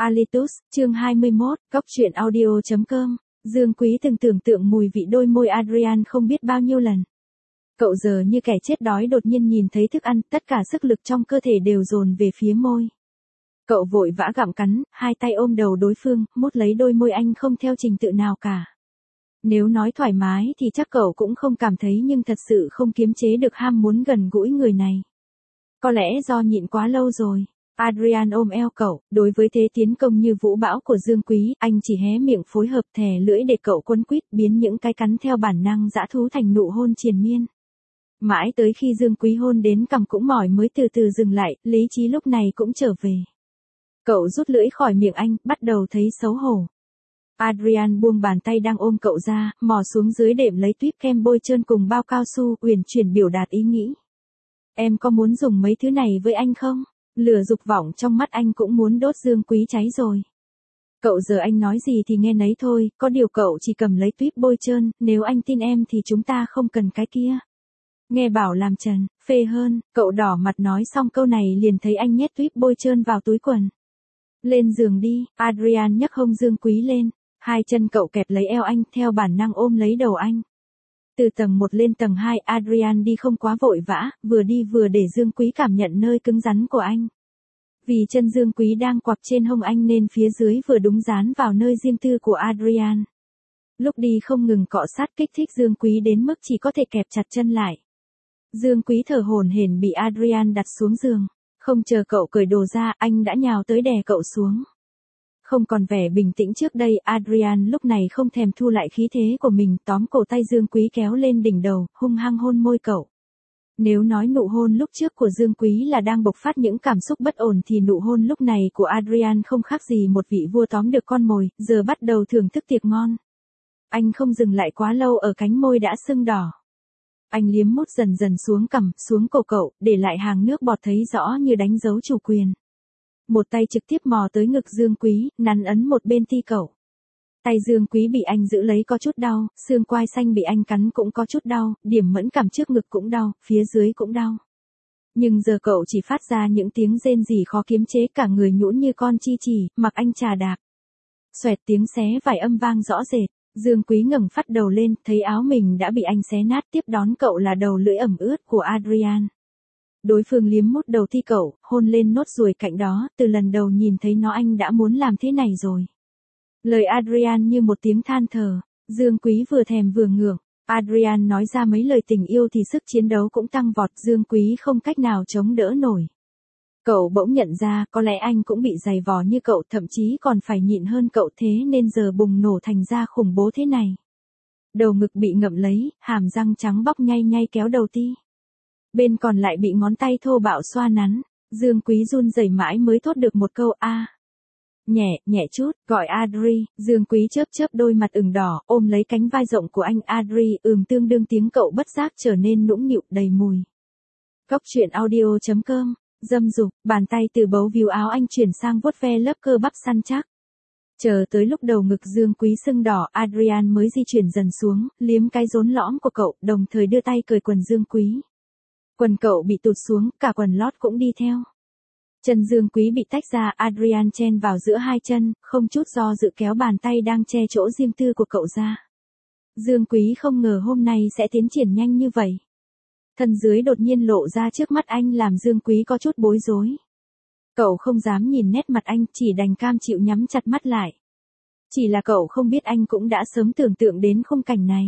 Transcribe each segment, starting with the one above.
Alitus, chương 21, Cốc truyện audio.com. Dương Quý từng tưởng tượng mùi vị đôi môi Adrian không biết bao nhiêu lần. Cậu giờ như kẻ chết đói đột nhiên nhìn thấy thức ăn, tất cả sức lực trong cơ thể đều dồn về phía môi. Cậu vội vã gặm cắn, hai tay ôm đầu đối phương, mút lấy đôi môi anh không theo trình tự nào cả. Nếu nói thoải mái thì chắc cậu cũng không cảm thấy, nhưng thật sự không kiềm chế được ham muốn gần gũi người này. Có lẽ do nhịn quá lâu rồi. Adrian ôm eo cậu, đối với thế tiến công như vũ bão của Dương Quý, anh chỉ hé miệng phối hợp thè lưỡi để cậu quấn quýt, biến những cái cắn theo bản năng dã thú thành nụ hôn triền miên. Mãi tới khi Dương Quý hôn đến cằm cũng mỏi mới từ từ dừng lại, lý trí lúc này cũng trở về. Cậu rút lưỡi khỏi miệng anh, bắt đầu thấy xấu hổ. Adrian buông bàn tay đang ôm cậu ra, mò xuống dưới đệm lấy tuýp kem bôi trơn cùng bao cao su, uyển chuyển biểu đạt ý nghĩ. Em có muốn dùng mấy thứ này với anh không? Lửa dục vọng trong mắt anh cũng muốn đốt Dương Quý cháy rồi. Cậu giờ anh nói gì thì nghe nấy thôi, có điều cậu chỉ cầm lấy tuýp bôi trơn, nếu anh tin em thì chúng ta không cần cái kia. Nghe bảo làm trần, phê hơn, cậu đỏ mặt nói xong câu này liền thấy anh nhét tuýp bôi trơn vào túi quần. Lên giường đi, Adrian nhấc hông Dương Quý lên, hai chân cậu kẹp lấy eo anh, theo bản năng ôm lấy đầu anh. Từ tầng 1 lên tầng 2, Adrian đi không quá vội vã, vừa đi vừa để Dương Quý cảm nhận nơi cứng rắn của anh. Vì chân Dương Quý đang quặp trên hông anh nên phía dưới vừa đúng dán vào nơi riêng tư của Adrian. Lúc đi không ngừng cọ sát kích thích Dương Quý đến mức chỉ có thể kẹp chặt chân lại. Dương Quý thở hổn hển bị Adrian đặt xuống giường. Không chờ cậu cởi đồ ra, anh đã nhào tới đè cậu xuống. Không còn vẻ bình tĩnh trước đây, Adrian lúc này không thèm thu lại khí thế của mình, tóm cổ tay Dương Quý kéo lên đỉnh đầu, hung hăng hôn môi cậu. Nếu nói nụ hôn lúc trước của Dương Quý là đang bộc phát những cảm xúc bất ổn thì nụ hôn lúc này của Adrian không khác gì một vị vua tóm được con mồi, giờ bắt đầu thưởng thức tiệc ngon. Anh không dừng lại quá lâu ở cánh môi đã sưng đỏ. Anh liếm mút dần dần xuống cằm, xuống cổ cậu, để lại hàng nước bọt thấy rõ như đánh dấu chủ quyền. Một tay trực tiếp mò tới ngực Dương Quý, nắn ấn một bên ti cậu. Tay Dương Quý bị anh giữ lấy có chút đau, xương quai xanh bị anh cắn cũng có chút đau, điểm mẫn cảm trước ngực cũng đau, phía dưới cũng đau. Nhưng giờ cậu chỉ phát ra những tiếng rên rỉ khó kiềm chế, cả người nhũn như con chi chì, mặc anh chà đạp. Xoẹt tiếng xé vải âm vang rõ rệt, Dương Quý ngẩng phát đầu lên, thấy áo mình đã bị anh xé nát, tiếp đón cậu là đầu lưỡi ẩm ướt của Adrian. Đối phương liếm mút đầu ti cậu, hôn lên nốt ruồi cạnh đó, từ lần đầu nhìn thấy nó anh đã muốn làm thế này rồi. Lời Adrian như một tiếng than thở, Dương Quý vừa thèm vừa ngưỡng. Adrian nói ra mấy lời tình yêu thì sức chiến đấu cũng tăng vọt, Dương Quý không cách nào chống đỡ nổi. Cậu bỗng nhận ra có lẽ anh cũng bị giày vò như cậu, thậm chí còn phải nhịn hơn cậu, thế nên giờ bùng nổ thành ra khủng bố thế này. Đầu ngực bị ngậm lấy, hàm răng trắng bóc nhay nhay kéo đầu ti. Bên còn lại bị ngón tay thô bạo xoa nắn, Dương Quý run rẩy mãi mới thốt được một câu a. Nhẹ chút, gọi Adri, Dương Quý chớp chớp đôi mặt ửng đỏ, ôm lấy cánh vai rộng của anh. Adri tương đương tiếng cậu bất giác trở nên nũng nịu đầy mùi. Cốc truyện audio.com, dâm dục, bàn tay từ bấu víu áo anh chuyển sang vuốt ve lớp cơ bắp săn chắc. Chờ tới lúc đầu ngực Dương Quý sưng đỏ, Adrian mới di chuyển dần xuống, liếm cái rốn lõm của cậu, đồng thời đưa tay cởi quần Dương Quý. Quần cậu bị tụt xuống, cả quần lót cũng đi theo. Chân Dương Quý bị tách ra, Adrian chen vào giữa hai chân, không chút do dự kéo bàn tay đang che chỗ riêng tư của cậu ra. Dương Quý không ngờ hôm nay sẽ tiến triển nhanh như vậy. Thân dưới đột nhiên lộ ra trước mắt anh làm Dương Quý có chút bối rối. Cậu không dám nhìn nét mặt anh, chỉ đành cam chịu nhắm chặt mắt lại. Chỉ là cậu không biết anh cũng đã sớm tưởng tượng đến khung cảnh này.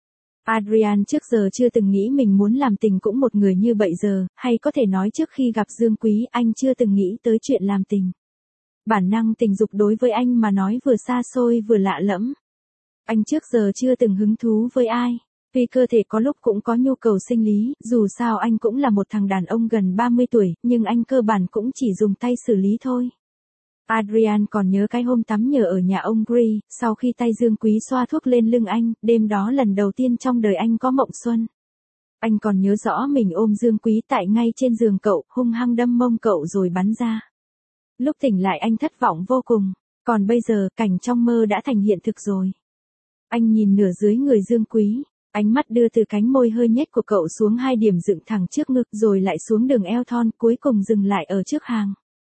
Adrian trước giờ chưa từng nghĩ mình muốn làm tình cũng một người như vậy giờ, hay có thể nói trước khi gặp Dương Quý anh chưa từng nghĩ tới chuyện làm tình. Bản năng tình dục đối với anh mà nói vừa xa xôi vừa lạ lẫm. Anh trước giờ chưa từng hứng thú với ai. Vì cơ thể có lúc cũng có nhu cầu sinh lý, dù sao anh cũng là một thằng đàn ông gần 30 tuổi, nhưng anh cơ bản cũng chỉ dùng tay xử lý thôi. Adrian còn nhớ cái hôm tắm nhờ ở nhà ông Gri, sau khi tay Dương Quý xoa thuốc lên lưng anh, đêm đó lần đầu tiên trong đời anh có mộng xuân. Anh còn nhớ rõ mình ôm Dương Quý tại ngay trên giường cậu, hung hăng đâm mông cậu rồi bắn ra. Lúc tỉnh lại anh thất vọng vô cùng, còn bây giờ cảnh trong mơ đã thành hiện thực rồi. Anh nhìn nửa dưới người Dương Quý. Ánh mắt đưa từ cánh môi hơi nhếch của cậu xuống hai điểm dựng thẳng trước ngực rồi lại xuống đường eo thon, cuối cùng dừng lại ở trước hàng.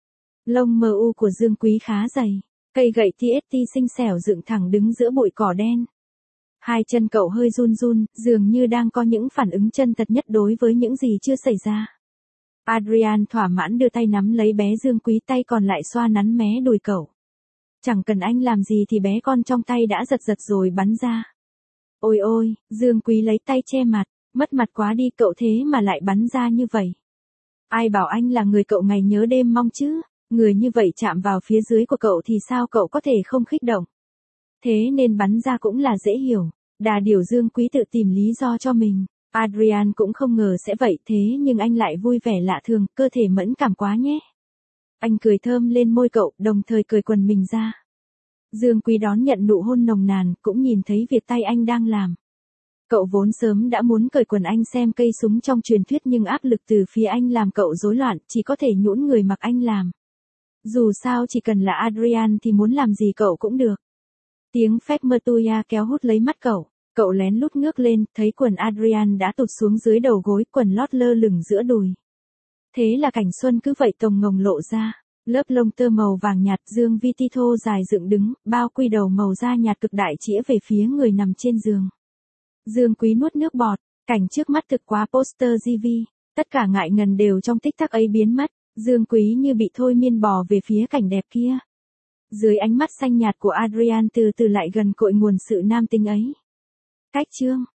Lông mờ u của Dương Quý khá dày, cây gậy TST xinh xẻo dựng thẳng đứng giữa bụi cỏ đen. Hai chân cậu hơi run run, dường như đang có những phản ứng chân thật nhất đối với những gì chưa xảy ra. Adrian thỏa mãn đưa tay nắm lấy bé Dương Quý, tay còn lại xoa nắn mé đùi cậu. Chẳng cần anh làm gì thì bé con trong tay đã giật giật rồi bắn ra. Ôi ôi, Dương Quý lấy tay che mặt, mất mặt quá đi, cậu thế mà lại bắn ra như vậy. Ai bảo anh là người cậu ngày nhớ đêm mong chứ, người như vậy chạm vào phía dưới của cậu thì sao cậu có thể không kích động. Thế nên bắn ra cũng là dễ hiểu, đà điểu Dương Quý tự tìm lý do cho mình. Adrian cũng không ngờ sẽ vậy, thế nhưng anh lại vui vẻ lạ thường, cơ thể mẫn cảm quá nhé. Anh cười thơm lên môi cậu, đồng thời cởi quần mình ra. Dương Quý đón nhận nụ hôn nồng nàn, cũng nhìn thấy việc tay anh đang làm. Cậu vốn sớm đã muốn cởi quần anh xem cây súng trong truyền thuyết, nhưng áp lực từ phía anh làm cậu rối loạn, chỉ có thể nhũn người mặc anh làm. Dù sao chỉ cần là Adrian thì muốn làm gì cậu cũng được. Tiếng phép Mertuya kéo hút lấy mắt cậu. Cậu lén lút ngước lên, thấy quần Adrian đã tụt xuống dưới đầu gối, quần lót lơ lửng giữa đùi. Thế là cảnh xuân cứ vậy tồng ngồng lộ ra. Lớp lông tơ màu vàng nhạt, dương vi ti thô dài dựng đứng, bao quy đầu màu da nhạt cực đại chĩa về phía người nằm trên giường. Dương Quý nuốt nước bọt, cảnh trước mắt thực quá poster GV. Tất cả ngại ngần đều trong tích tắc ấy biến mất. Dương Quý như bị thôi miên bò về phía cảnh đẹp kia. Dưới ánh mắt xanh nhạt của Adrian từ từ lại gần cội nguồn sự nam tính ấy. Cách chương